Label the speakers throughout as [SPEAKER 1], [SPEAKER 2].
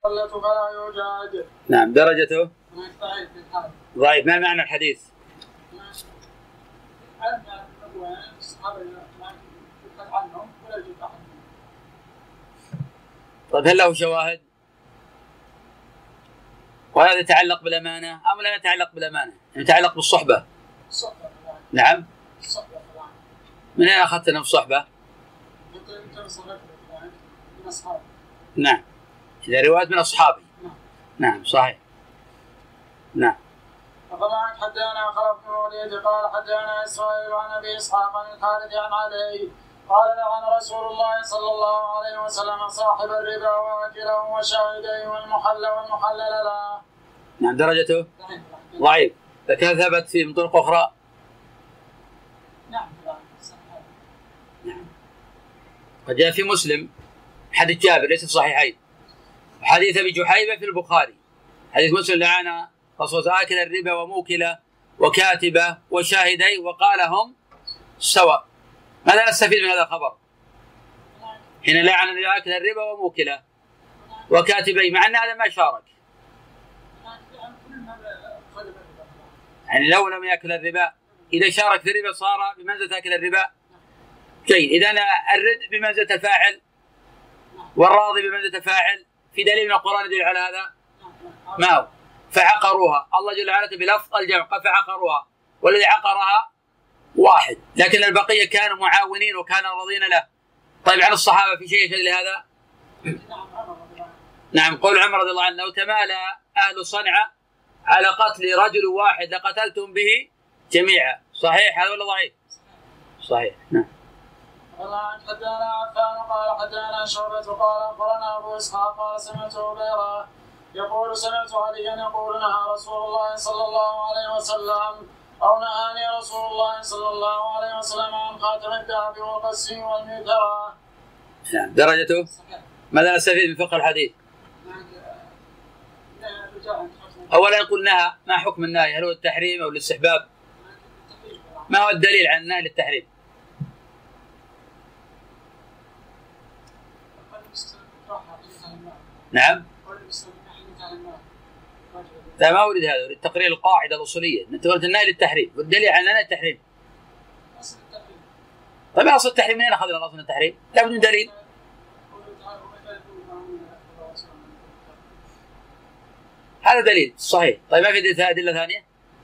[SPEAKER 1] فلا يوجد.
[SPEAKER 2] نعم. درجته ضعيف. ما معنى الحديث؟ طيب هل له شواهد؟ وهذا يتعلق بالأمانة أم لا يتعلق بالأمانة؟ يتعلق بالصحبة. نعم. من أين أخذت أنا في الصحبة؟ نعم. إذا رواية من أصحابي. نعم صحيح. نعم.
[SPEAKER 1] فطبعا حدثنا خلف بن الوليد قال حدثنا إسرائيل عن أبي إسحاق عن الحارث عن علي قال لعن رسول الله صلى الله عليه وسلم صاحب الربا واكله وشاهديه والمحلل له.
[SPEAKER 2] نعم. درجته ضعيف. لكن ثبت في من طرق أخرى.
[SPEAKER 1] نعم.
[SPEAKER 2] وجاء في مسلم حديث جابر ليس في الصحيحين، وحديث أبي جحيفة في البخاري. حديث مسلم لعن رسول آكل الربا وموكله وكاتبه وشاهديه وقال هم سواء. ماذا نستفيد من هذا الخبر؟ حين لعن آكل الربا وموكله وكاتبيه مع أن هذا ما شارك. يعني لو لم يأكل الربا إذا شارك في الربا صار بمنزلة أكل الربا. جيد. إذا أنا الرد بمنزلة الفاعل والراضي بمنزلة الفاعل. في دليل من القرآن يدل على هذا؟ ما هو؟ فعقروها. الله جل وعلا بلفظ الجمع قال فعقروها، والذي عقرها واحد، لكن البقية كانوا معاونين وكانوا راضين له. طيب عن الصحابة في شيء لهذا؟ نعم. قول عمر رضي الله عنه لو تمالى أهل صنعاء على قتل رجل واحد لقتلتم به جميعا. صحيح هذا ولا ضعيف؟ صحيح. نعم.
[SPEAKER 1] والله حدثنا عفان قال حدثنا شعبة قال أخبرنا أبو إسحاق قال سمعت هبيرة يقول سمعت عليا يقول نهى رسول الله صلى الله عليه وسلم أو نهاني رسول الله صلى الله عليه وسلم عن خاتم الذهب والقسي والميترة.
[SPEAKER 2] نعم. درجته ماذا نستفيد من فقه الحديث؟ أولا يقول نهى، ما حكم النهي؟ هل هو التحريم أو الاستحباب؟ ما هو الدليل عن النهي للتحريم؟ نعم. لا ما أريد هذا، أريد تقرير القاعدة الأصولية. أنت قلت النهي للتحريم والدليل على النهي التحريم. طيب أصل التحريم منين أخذنا أصل التحريم؟ لا بد من دليل. هذا دليل صحيح. طيب ما في أدلة ثانية؟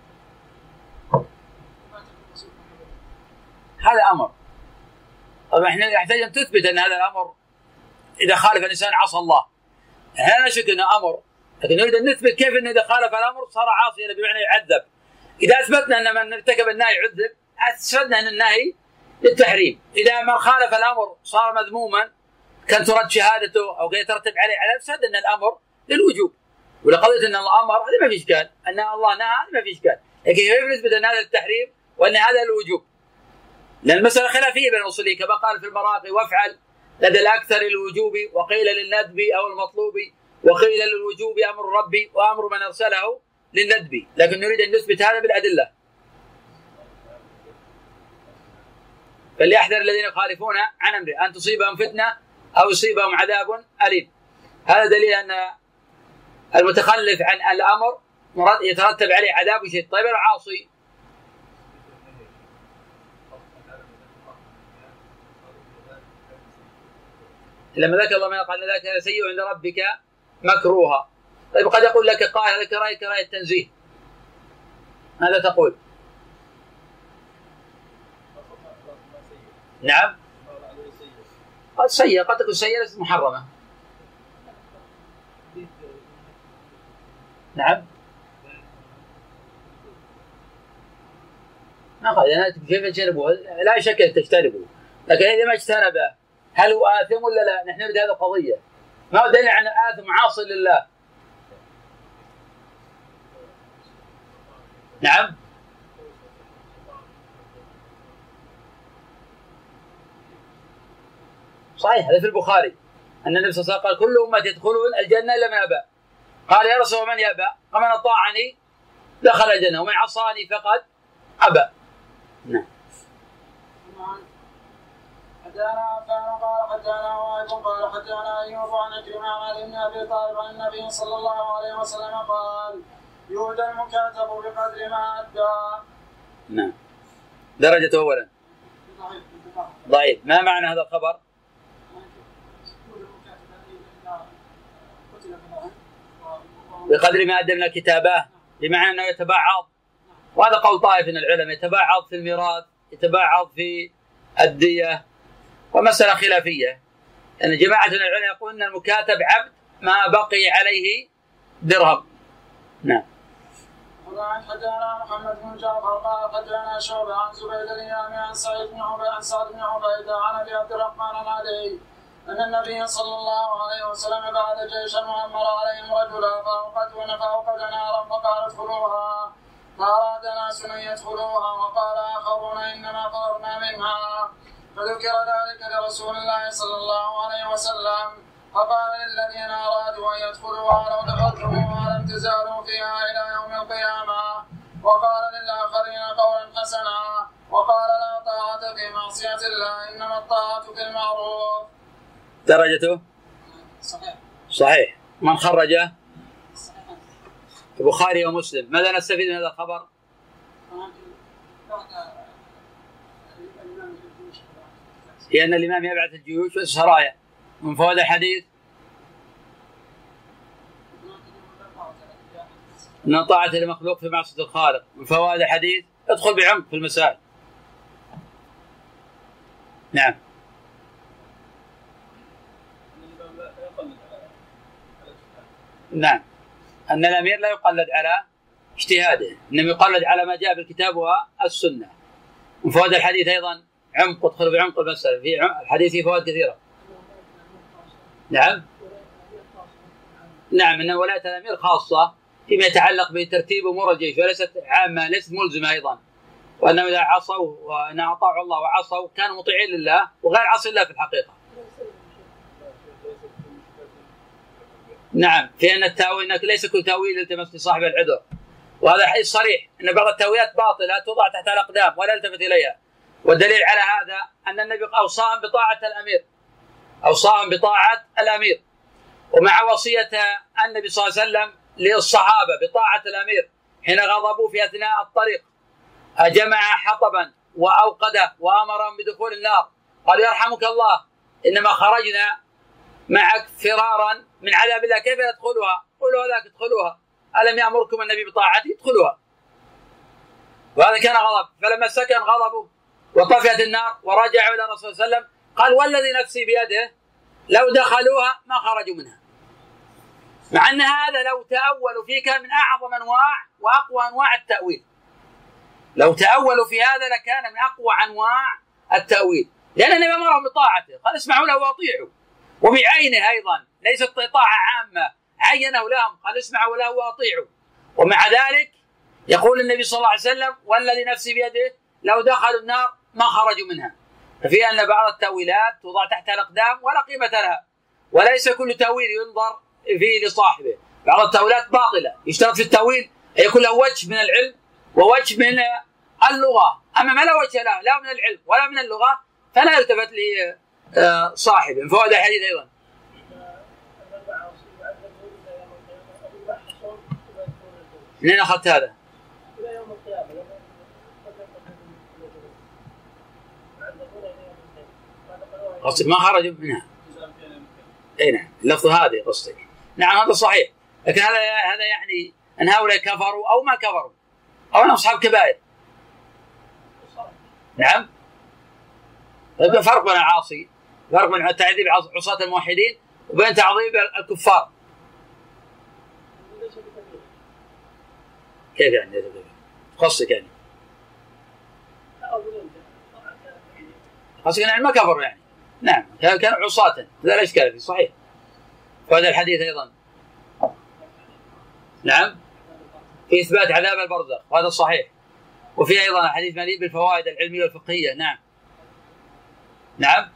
[SPEAKER 2] هذا أمر. طبعا احنا نحتاج أن تثبت أن هذا الأمر إذا خالف الإنسان عصى الله. احنا نشك أنه أمر، لكن نريد أن نثبت كيف أنه إذا خالف الأمر صار عاصيا بمعنى يعذب. إذا أثبتنا أن من ارتكب النهي يعذب أثبتنا أن النهي للتحريم. إذا من خالف الأمر صار مذموما كان ترد شهادته أو يترتب عليه عذاب، أثبت أن الأمر للوجوب. ولقضية أن الله أمر هذا ما في إشكال، أن الله نهى هذا ما في إشكال، لكن كيف نثبت أن هذا للتحريم وأن هذا للوجوب؟ لأن المسألة خلافية بين الأصوليين كما قال في المراقي وافعل لدى الأكثر للوجوب وقيل للندب أو المطلوب وقيل للوجوب أمر ربي وأمر من أرسله للندب، لكن نريد أن نثبت هذا بالأدلة. فليحذر الذين يخالفون عن أمره أن تصيبهم فتنة أو يصيبهم عذاب أليم. هذا دليل أن المتخلف عن الأمر يترتب عليه عذاب شديد. طيب العاصي لما ذكر الله ما قال ذاك سيء عند ربك مكروها. طيب قد يقول لك قائل هذا كراهية تنزيه، ماذا تقول؟ نعم. قد سيء قد تكون سيئة ليست محرمة. نعم. ما قال أنا كيف تجتنبه؟ لا شك أن تجتنبه، لكن إذا ما اجتنبه هل هو آثم ولا لا؟ نحن نريد هذه القضية. ما هو دليل عن آثم عاصي لله؟ نعم. صحيح هذا في البخاري أن النبي صلى الله عليه وسلم قال كل أمتي يدخلون الجنة إلا من أبى. قال يا رسول الله من يأبى؟ قال من أطاعني دخل الجنة ومن عصاني فقد أبى. نعم.
[SPEAKER 1] حدثنا عفان قال حدثنا وائل قال حدثنا ايوب عن عكرمة عن ابن ابي طالب عن النبي صلى الله عليه وسلم قال يؤدى المكاتب بقدر ما ادى.
[SPEAKER 2] نعم. درجة أولا ضعيف. ما معنى هذا الخبر؟ بقدر ما أدى من الكتابة، بمعنى أنه يتباعض، وهذا قول طائف من العلماء، يتباعض في الميراث، يتباعض في الدية، ومسألة خلافية. أن يعني جماعة من العلماء يقول أن المكاتب عبد ما بقي عليه درهم. نعم.
[SPEAKER 1] حدثنا محمد بن جعفر قال حدثنا شعبة عن زبيد اليامي عن سعد بن عبيدة عن ابي عبد الرحمن العلي ان النبي صلى الله عليه وسلم بعث جيشا وامر عليهم رجلا فاوقد نارا فقال ادخلوها، فاراد ناس ان يدخلوها وقال اخرون انما فررنا منها، فذكر ذلك لرسول الله صلى الله عليه وسلم فقال للذين ارادوا ان يدخلوها لو دخلتموها لم تزالوا فيها الى يوم القيامه، وقال للاخرين قولا حسنا وقال لا طاعه في معصيه الله انما الطاعه في المعروف.
[SPEAKER 2] درجته صحيح. من خرجه؟ البخاري ومسلم. ماذا نستفيد من هذا الخبر؟ لأن الإمام يبعث الجيوش والسرايا. من فوائد الحديث أن طاعة المخلوق في معصية الخالق. من فوائد الحديث ادخل بعمق في المسائل. نعم. نعم. أن الأمير لا يقلد على اجتهاده، إنما يقلد على ما جاء بالكتاب والسنة. من فوائد الحديث أيضا عمق، ادخل بعمق المسألة. في الحديث فيه فوائد كثيرة. نعم. نعم. أن ولاية الأمير خاصة فيما يتعلق بترتيب أمور الجيش، وليست عامة، ليست ملزمة أيضا. وأنه إذا عصوا وأن أطاعوا الله وعصوا كانوا مطيعين لله وغير عصي الله في الحقيقة. نعم. في أن التأويل ليس كل تأويل يلتمس لصاحب العذر، وهذا حديث صريح أن بعض التأويلات باطلة توضع تحت الأقدام ولا يلتفت إليها. والدليل على هذا أن النبي أوصاهم بطاعة الأمير، أوصاهم بطاعة الأمير، ومع وصية النبي صلى الله عليه وسلم للصحابة بطاعة الأمير حين غضبوا في أثناء الطريق، جمع حطبا وأوقده وأمرهم بدخول النار، قال يرحمك الله إنما خرجنا معك فرارا من عذاب الله، كيف ندخلها؟ قولوا ذاك ادخلوها، ألم يأمركم النبي بطاعتي؟ ادخلوها. وهذا كان غضب، فلما سكن غضبه وطفئت النار ورجعوا إلى الرسول صلى الله عليه وسلم قال والذي نفسي بيده لو دخلوها ما خرجوا منها. مع أن هذا لو تأولوا فيه كان من أعظم أنواع وأقوى أنواع التأويل. لو تأولوا في هذا لكان من أقوى أنواع التأويل، لأن النبي أمرهم بطاعته، قال اسمعوا له وأطيعوا، وبعينه أيضا ليست طاعة عامة، عينه لهم قال اسمعوا له وأطيعوا. ومع ذلك يقول النبي صلى الله عليه وسلم والذي نفسي بيده لو دخلوا النار ما خرجوا منها. ففي أن بعض التأويلات توضع تحت الأقدام ولا قيمة لها، وليس كل تأويل ينظر فيه لصاحبه. بعض التأويلات باطلة، يشترط في التأويل أن يكون له وجه من العلم ووجه من اللغة، أما ما لا وجه له لا من العلم ولا من اللغة فلا يلتفت لصاحبه. من فوائد الحديث أيضا منين أخذت هذا؟ قصدك ما خرجوا منها؟ اي نعم، اللفظ هذه قصدك. نعم هذا صحيح، لكن هذا يعني ان هؤلاء كفروا او ما كفروا او ان اصحاب كبائر. نعم. فرق بين العاصي، فرق بين تعذيب عصاة الموحدين وبين تعذيب الكفار. كيف يعني؟ قصدك يعني؟ قصدك يعني ما كفروا يعني. نعم كانوا عصاة، لا إشكال فيه، صحيح. وهذا الحديث أيضا نعم في إثبات عذاب البرزخ، وهذا صحيح. وفي أيضا حديث مليء بالفوائد العلمية والفقهية. نعم. نعم.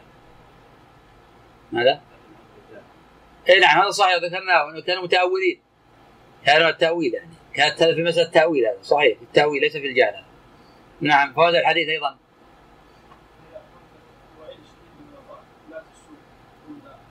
[SPEAKER 2] ماذا؟ إيه نعم هذا صحيح، ذكرناه أنه كانوا متأولين، كانوا التأويل يعني كانت في مسألة التأويل، هذا صحيح، التأويل ليس في الجهل. نعم. فوائد الحديث أيضا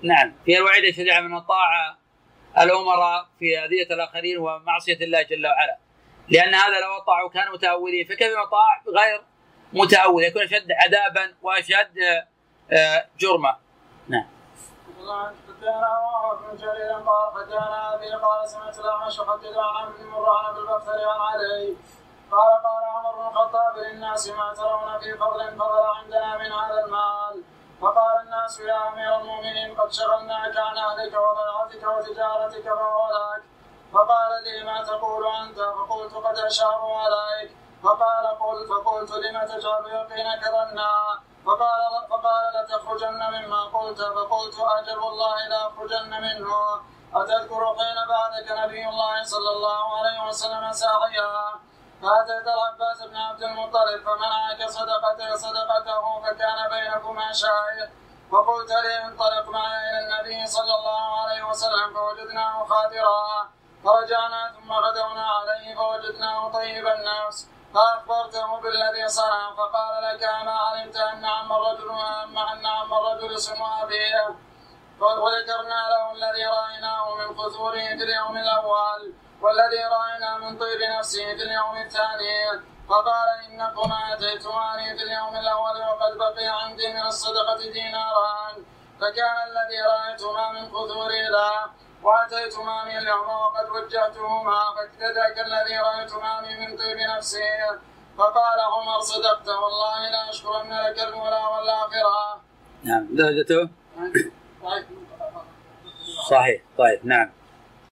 [SPEAKER 2] نعم فيها الوعيد الشديد من طاعة الأمراء في أذية الآخرين ومعصية الله جل وعلا، لأن هذا لو طاعوا كانوا متأولين، فكيف يطاع غير متأول يكون أشد عذابا وأشد جرما. نعم.
[SPEAKER 1] حدثنا ابن جرير قال حدثنا ابي قال سمعت الاعمش يحدث عن ابن مره عن بالبختري عن علي قال قال عمر بن الخطاب للناس ما ترون في فضل فضل عندنا من هذا المال؟ فقال الناس يا امير المؤمنين قد شغلناك عن اهلك وضيعتك وتجارتك فهو لك. فقال لي ما تقول انت؟ فقلت قد اشاروا عليك. فقلت لم تجعل يقينك ظنا؟ فقال لتخرجن مما قلت. فقلت اجل والله لاخرجن منه. أتذكر حين بعدك نبي الله صلى الله عليه وسلم ساعيا فأتيت العباس بن عبد المطلب فمنعك صدقته فكان بينكما شاهد. فقلت لي انطلق معي إلى النبي صلى الله عليه وسلم فوجدناه خادرا. فرجعنا ثم غدونا عليه فوجدناه طيب النفس فأخبرته بالذي صنع. فقال لك أما علمت أن عم الرجل اسم أبيه؟ وذكرنا له الذي رأيناه من قصوره في اليوم الأول والذي رأينا من طيب نفسه في اليوم الثاني. فقال إنكما أتيتماني في اليوم الأول وقد بقي عندي من الصدقة ديناران فكان الذي رأيتما من قصوره لا وأتيتماني اليوم وقد وجهتهما فاكتداك الذي رأيتماني من طيب نفسه. فقال عمر صدقت والله لا أشكرن لك الأولى والآخرة.
[SPEAKER 2] نعم درجته صحيح. طيب نعم.